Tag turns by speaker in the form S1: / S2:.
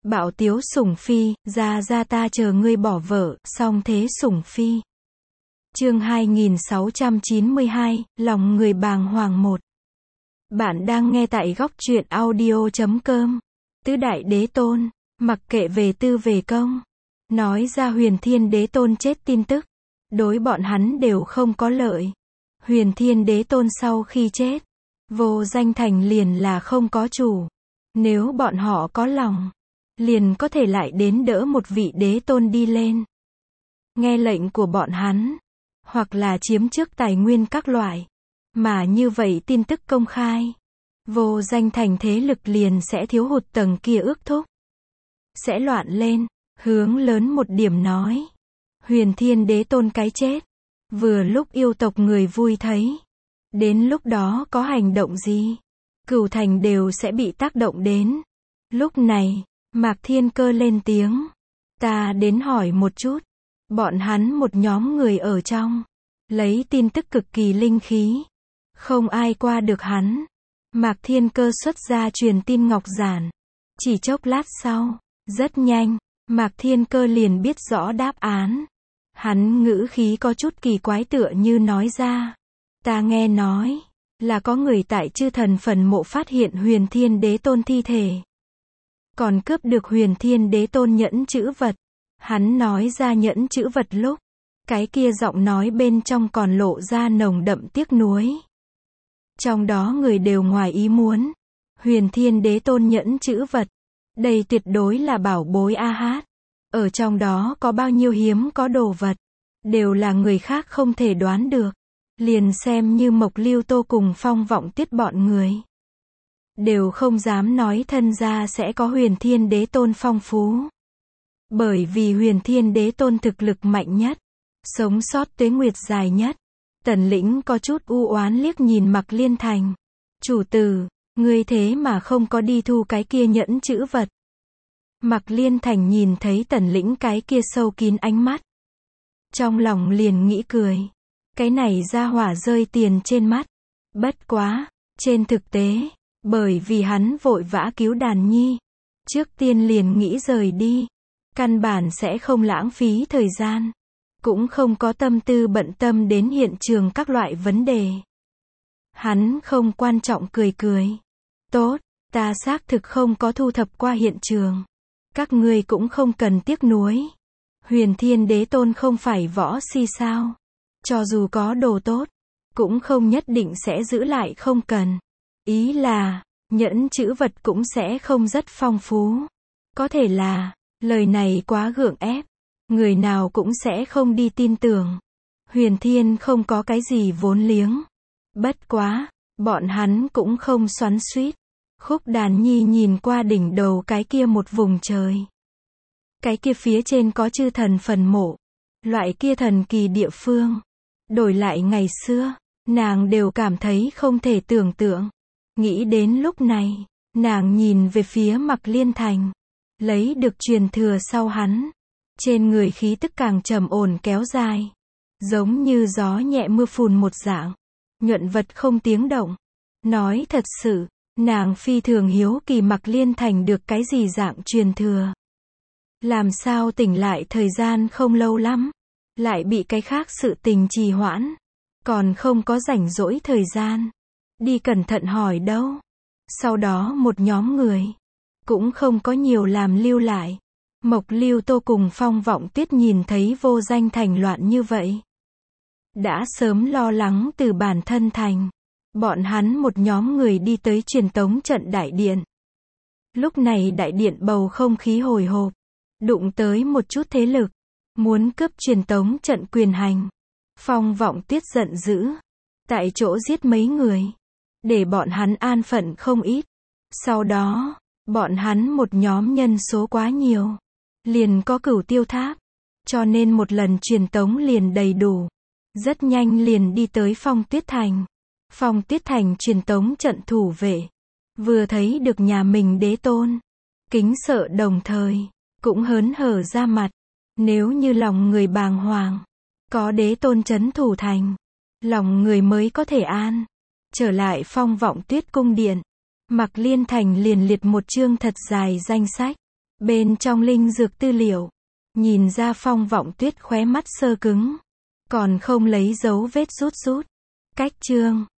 S1: Bạo tiếu sủng phi, ra ta chờ ngươi bỏ vợ, song thế sủng phi. Chương 2692, lòng người bàng hoàng 1. Bạn đang nghe tại góc truyện audio.com. Tứ đại đế tôn, mặc kệ về tư về công, nói ra Huyền Thiên Đế Tôn chết tin tức, đối bọn hắn đều không có lợi. Huyền Thiên Đế Tôn sau khi chết, Vô Danh Thành liền là không có chủ. Nếu bọn họ có lòng, liền có thể lại đến đỡ một vị đế tôn đi lên. Nghe lệnh của bọn hắn, hoặc là chiếm trước tài nguyên các loại. Mà như vậy tin tức công khai, Vô Danh Thành thế lực liền sẽ thiếu hụt tầng kia ước thúc. Sẽ loạn lên, hướng lớn một điểm nói. Huyền Thiên Đế Tôn cái chết, vừa lúc yêu tộc người vui thấy. Đến lúc đó có hành động gì, Cửu Thành đều sẽ bị tác động đến. Lúc này, Mạc Thiên Cơ lên tiếng. Ta đến hỏi một chút. Bọn hắn một nhóm người ở trong, lấy tin tức cực kỳ linh khí. Không ai qua được hắn. Mạc Thiên Cơ xuất ra truyền tin ngọc giản. Chỉ chốc lát sau, rất nhanh, Mạc Thiên Cơ liền biết rõ đáp án. Hắn ngữ khí có chút kỳ quái tựa như nói ra. Ta nghe nói, là có người tại Chư Thần phần mộ phát hiện Huyền Thiên Đế Tôn thi thể. Còn cướp được Huyền Thiên Đế Tôn nhẫn chữ vật. Hắn nói ra nhẫn chữ vật lúc, cái kia giọng nói bên trong còn lộ ra nồng đậm tiếc nuối. Trong đó người đều ngoài ý muốn. Huyền Thiên Đế Tôn nhẫn chữ vật. Đây tuyệt đối là bảo bối a hát. Ở trong đó có bao nhiêu hiếm có đồ vật, đều là người khác không thể đoán được. Liền xem như Mộc Lưu Tô cùng Phong Vọng Tuyết bọn người, đều không dám nói thân gia sẽ có Huyền Thiên Đế Tôn phong phú. Bởi vì Huyền Thiên Đế Tôn thực lực mạnh nhất, sống sót tuế nguyệt dài nhất. Tần Lĩnh có chút u oán liếc nhìn Mạc Liên Thành. Chủ tử, ngươi thế mà không có đi thu cái kia nhẫn chữ vật. Mạc Liên Thành nhìn thấy Tần Lĩnh cái kia sâu kín ánh mắt, trong lòng liền nghĩ cười. Cái này ra hỏa rơi tiền trên mắt. Bất quá, trên thực tế, bởi vì hắn vội vã cứu Đàn Nhi, trước tiên liền nghĩ rời đi. Căn bản sẽ không lãng phí thời gian, cũng không có tâm tư bận tâm đến hiện trường các loại vấn đề. Hắn không quan trọng cười cười. Tốt, ta xác thực không có thu thập qua hiện trường. Các ngươi cũng không cần tiếc nuối. Huyền Thiên Đế Tôn không phải võ si sao? Cho dù có đồ tốt, cũng không nhất định sẽ giữ lại không cần. Ý là, nhẫn chữ vật cũng sẽ không rất phong phú. Có thể là, lời này quá gượng ép. Người nào cũng sẽ không đi tin tưởng. Huyền Thiên không có cái gì vốn liếng. Bất quá, bọn hắn cũng không xoắn xuýt. Khúc Đàn Nhi nhìn qua đỉnh đầu cái kia một vùng trời. Cái kia phía trên có Chư Thần phần mộ. Loại kia thần kỳ địa phương. Đổi lại ngày xưa, nàng đều cảm thấy không thể tưởng tượng. Nghĩ đến lúc này, nàng nhìn về phía Mạc Liên Thành. Lấy được truyền thừa sau hắn. Trên người khí tức càng trầm ổn kéo dài. Giống như gió nhẹ mưa phùn một dạng. Nhuận vật không tiếng động. Nói thật sự, nàng phi thường hiếu kỳ Mạc Liên Thành được cái gì dạng truyền thừa. Làm sao tỉnh lại thời gian không lâu lắm. Lại bị cái khác sự tình trì hoãn. Còn không có rảnh rỗi thời gian. Đi cẩn thận hỏi đâu. Sau đó một nhóm người. Cũng không có nhiều làm lưu lại. Mộc Lưu Tô cùng Phong Vọng Tuyết nhìn thấy Vô Danh Thành loạn như vậy. Đã sớm lo lắng từ bản thân thành. Bọn hắn một nhóm người đi tới truyền tống trận đại điện. Lúc này đại điện bầu không khí hồi hộp. Đụng tới một chút thế lực. Muốn cướp truyền tống trận quyền hành. Phong Vọng Tuyết giận dữ. Tại chỗ giết mấy người. Để bọn hắn an phận không ít. Sau đó, bọn hắn một nhóm nhân số quá nhiều. Liền có Cửu Tiêu Tháp. Cho nên một lần truyền tống liền đầy đủ. Rất nhanh liền đi tới Phong Tuyết Thành. Phong Tuyết Thành truyền tống trận thủ vệ. Vừa thấy được nhà mình đế tôn. Kính sợ đồng thời. Cũng hớn hở ra mặt. Nếu như lòng người bàng hoàng. Có đế tôn trấn thủ thành. Lòng người mới có thể an. Trở lại Phong Vọng Tuyết cung điện. Mạc Liên Thành liền liệt một chương thật dài danh sách. Bên trong linh dược tư liệu. Nhìn ra Phong Vọng Tuyết khóe mắt sơ cứng. Còn không lấy dấu vết rút rút. Cách chương.